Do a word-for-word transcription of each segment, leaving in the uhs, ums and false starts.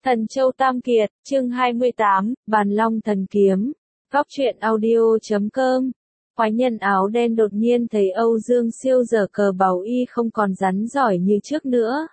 Thần Châu Tam Kiệt, chương hai mươi tám, Bàn Long Thần Kiếm. Góc truyện audio chấm com. Quái nhân áo đen đột nhiên thấy Âu Dương Siêu giở cờ bào y không còn rắn giỏi như trước nữa.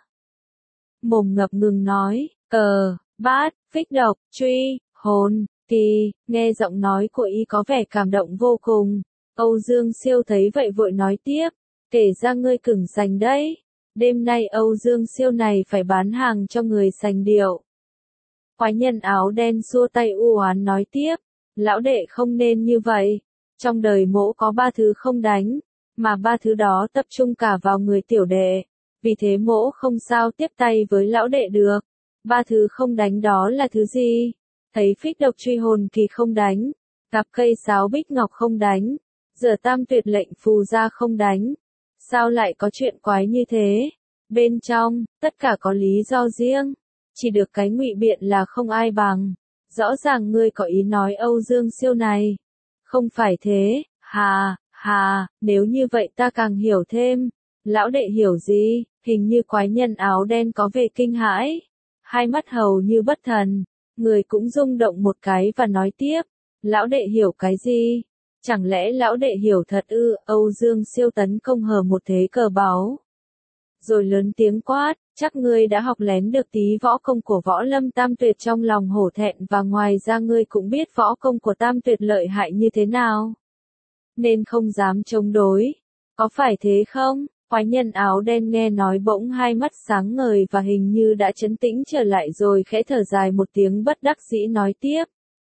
Mồm ngập ngừng nói, cờ, bát, phích độc, truy, hồn, kỳ, nghe giọng nói của y có vẻ cảm động vô cùng. Âu Dương Siêu thấy vậy vội nói tiếp, kể ra ngươi cứng rắn đấy. Đêm nay Âu Dương Siêu này phải bán hàng cho người sành điệu. Quái nhân áo đen xua tay u oán nói tiếp, lão đệ không nên như vậy. Trong đời mỗ có ba thứ không đánh, mà ba thứ đó tập trung cả vào người tiểu đệ. Vì thế mỗ không sao tiếp tay với lão đệ được. Ba thứ không đánh đó là thứ gì? Thấy phích độc truy hồn kỳ không đánh, cặp cây sáo bích ngọc không đánh, giờ tam tuyệt lệnh phù ra không đánh. Sao lại có chuyện quái như thế? Bên trong, tất cả có lý do riêng. Chỉ được cái ngụy biện là không ai bằng. Rõ ràng ngươi có ý nói Âu Dương Siêu này. Không phải thế, hà, hà, nếu như vậy ta càng hiểu thêm. Lão đệ hiểu gì? Hình như quái nhân áo đen có vẻ kinh hãi. Hai mắt hầu như bất thần. Người cũng rung động một cái và nói tiếp. Lão đệ hiểu cái gì? Chẳng lẽ lão đệ hiểu thật ư? Âu Dương Siêu tấn công hờ một thế cờ báu. Rồi lớn tiếng quát, chắc ngươi đã học lén được tí võ công của võ lâm tam tuyệt trong lòng hổ thẹn và ngoài ra ngươi cũng biết võ công của tam tuyệt lợi hại như thế nào. Nên không dám chống đối. Có phải thế không? Quái nhân áo đen nghe nói bỗng hai mắt sáng ngời và hình như đã trấn tĩnh trở lại rồi khẽ thở dài một tiếng bất đắc dĩ nói tiếp.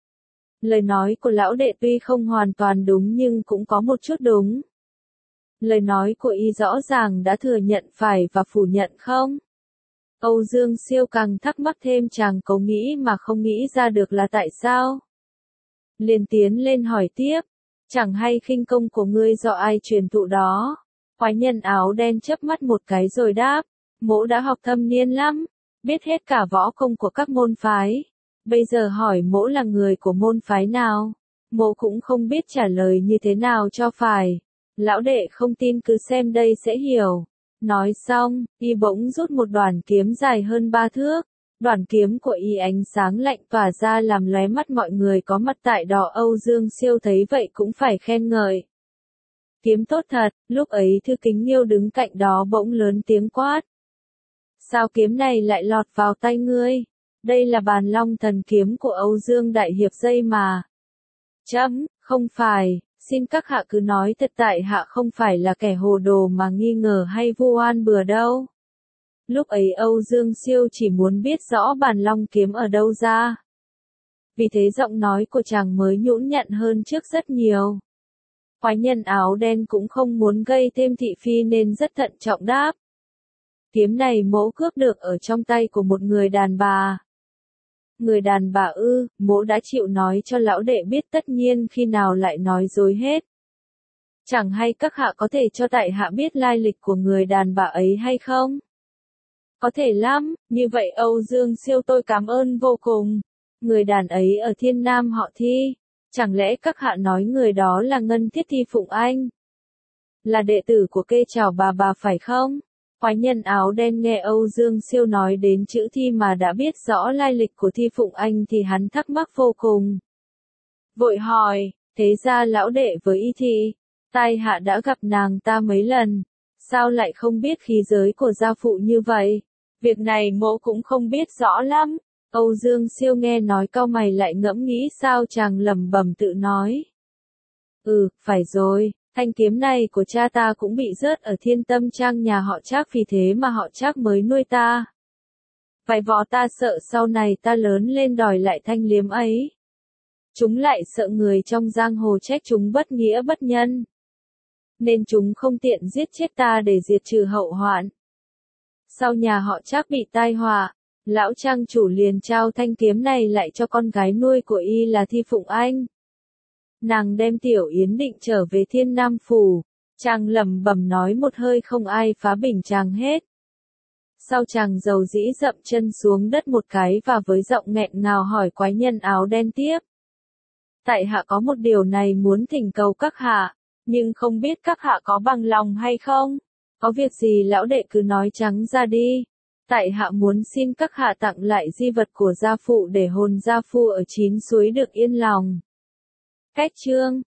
Lời nói của lão đệ tuy không hoàn toàn đúng nhưng cũng có một chút đúng. Lời nói của y rõ ràng đã thừa nhận phải và phủ nhận không? Âu Dương Siêu càng thắc mắc thêm chàng cố nghĩ mà không nghĩ ra được là tại sao. Liền tiến lên hỏi tiếp, chẳng hay khinh công của ngươi do ai truyền thụ đó? Quái nhân áo đen chớp mắt một cái rồi đáp, mỗ đã học thâm niên lắm, biết hết cả võ công của các môn phái. Bây giờ hỏi mỗ là người của môn phái nào? Mỗ cũng không biết trả lời như thế nào cho phải. Lão đệ không tin cứ xem đây sẽ hiểu. Nói xong, y bỗng rút một đoàn kiếm dài hơn ba thước. Đoàn kiếm của y ánh sáng lạnh tỏa ra làm lóe mắt mọi người có mặt tại đó. Âu Dương Siêu thấy vậy cũng phải khen ngợi. Kiếm tốt thật, lúc ấy Thư Kính Nghiêu đứng cạnh đó bỗng lớn tiếng quát. Sao kiếm này lại lọt vào tay ngươi? Đây là Bàn Long Thần Kiếm của Âu Dương Đại Hiệp dây mà. Chấm, không phải. Xin các hạ cứ nói thật, tại hạ không phải là kẻ hồ đồ mà nghi ngờ hay vu oan bừa đâu. Lúc ấy Âu Dương Siêu chỉ muốn biết rõ Bàn Long kiếm ở đâu ra. Vì thế giọng nói của chàng mới nhũn nhặn hơn trước rất nhiều. Quái nhân áo đen cũng không muốn gây thêm thị phi nên rất thận trọng đáp. Kiếm này mỗ cướp được ở trong tay của một người đàn bà. Người đàn bà ư? Mỗ đã chịu nói cho lão đệ biết, tất nhiên khi nào lại nói dối hết. Chẳng hay các hạ có thể cho tại hạ biết lai lịch của người đàn bà ấy hay không? Có thể lắm, như vậy Âu Dương Siêu tôi cảm ơn vô cùng. Người đàn ấy ở Thiên Nam họ Thi. Chẳng lẽ các hạ nói người đó là Ngân Thiết Thi Phụng Anh? Là đệ tử của Kê Chào Bà Bà phải không? Quái nhân áo đen nghe Âu Dương Siêu nói đến chữ Thi mà đã biết rõ lai lịch của Thi Phụng Anh thì hắn thắc mắc vô cùng. Vội hỏi, thế ra lão đệ với y Thi, tai hạ đã gặp nàng ta mấy lần, sao lại không biết khí giới của gia phụ như vậy? Việc này mỗ cũng không biết rõ lắm. Âu Dương Siêu nghe nói cau mày lại ngẫm nghĩ sao chàng lẩm bẩm tự nói. Ừ, phải rồi. Thanh kiếm này của cha ta cũng bị rớt ở Thiên Tâm Trang nhà họ Trác, vì thế mà họ Trác mới nuôi ta. Vài võ ta sợ sau này ta lớn lên đòi lại thanh liếm ấy. Chúng lại sợ người trong giang hồ trách chúng bất nghĩa bất nhân. Nên chúng không tiện giết chết ta để diệt trừ hậu hoạn. Sau nhà họ Trác bị tai họa, lão trang chủ liền trao thanh kiếm này lại cho con gái nuôi của y là Thi Phụng Anh. Nàng đem Tiểu Yến định trở về Thiên Nam Phủ. Chàng lẩm bẩm nói một hơi không ai phá bình chàng hết. Sau chàng dầu dĩ dậm chân xuống đất một cái và với giọng nghẹn ngào hỏi quái nhân áo đen tiếp. Tại hạ có một điều này muốn thỉnh cầu các hạ, nhưng không biết các hạ có bằng lòng hay không? Có việc gì lão đệ cứ nói trắng ra đi. Tại hạ muốn xin các hạ tặng lại di vật của gia phụ để hồn gia phụ ở chín suối được yên lòng. Kết chương.